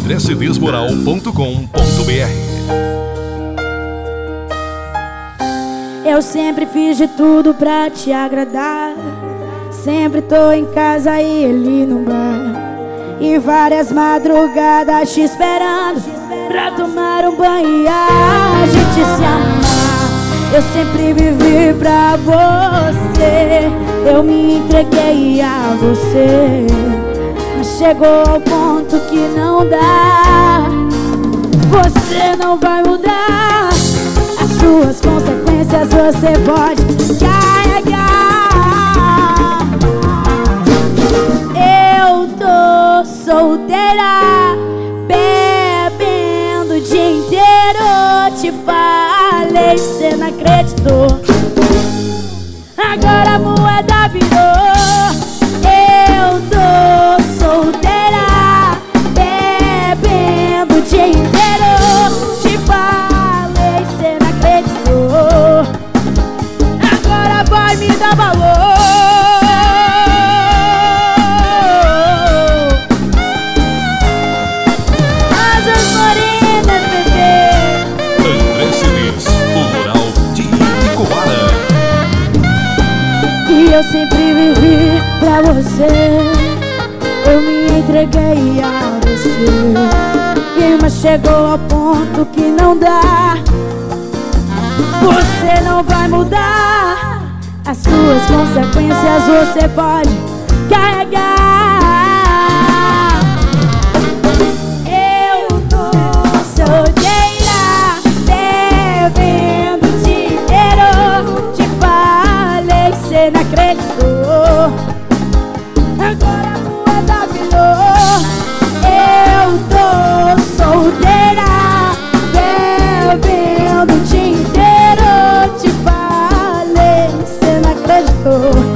andrecedesmoral.com.br. Eu sempre fiz de tudo pra te agradar. Sempre tô em casa e ele no bar. E várias madrugadas te esperando pra tomar um banho e a gente se amar. Eu sempre vivi pra você, eu me entreguei a você. Mas chegou ao ponto que não dá. Você não vai mudar. As suas consequências você pode carregar. Eu tô solteira, bebendo o dia inteiro. Te falei, cê não acreditou. Agora a moeda virou. Eu tô solteira, bebendo o dia inteiro. Te falei, cê não acreditou. Agora vai me dar valor. Asas morenas, bebê. André Cedês, o Moral de Ibicoara. E eu sempre vivi pra você, eu me entreguei a você. Mas chegou ao ponto que não dá. Você não vai mudar. As suas consequências você pode carregar. Eu tô solteira, bebendo o dia inteiro. Te falei, cê não acreditou. Agora a moeda virou. Eu tô solteira, bebendo o dia inteiro. Te falei, cê não acreditou.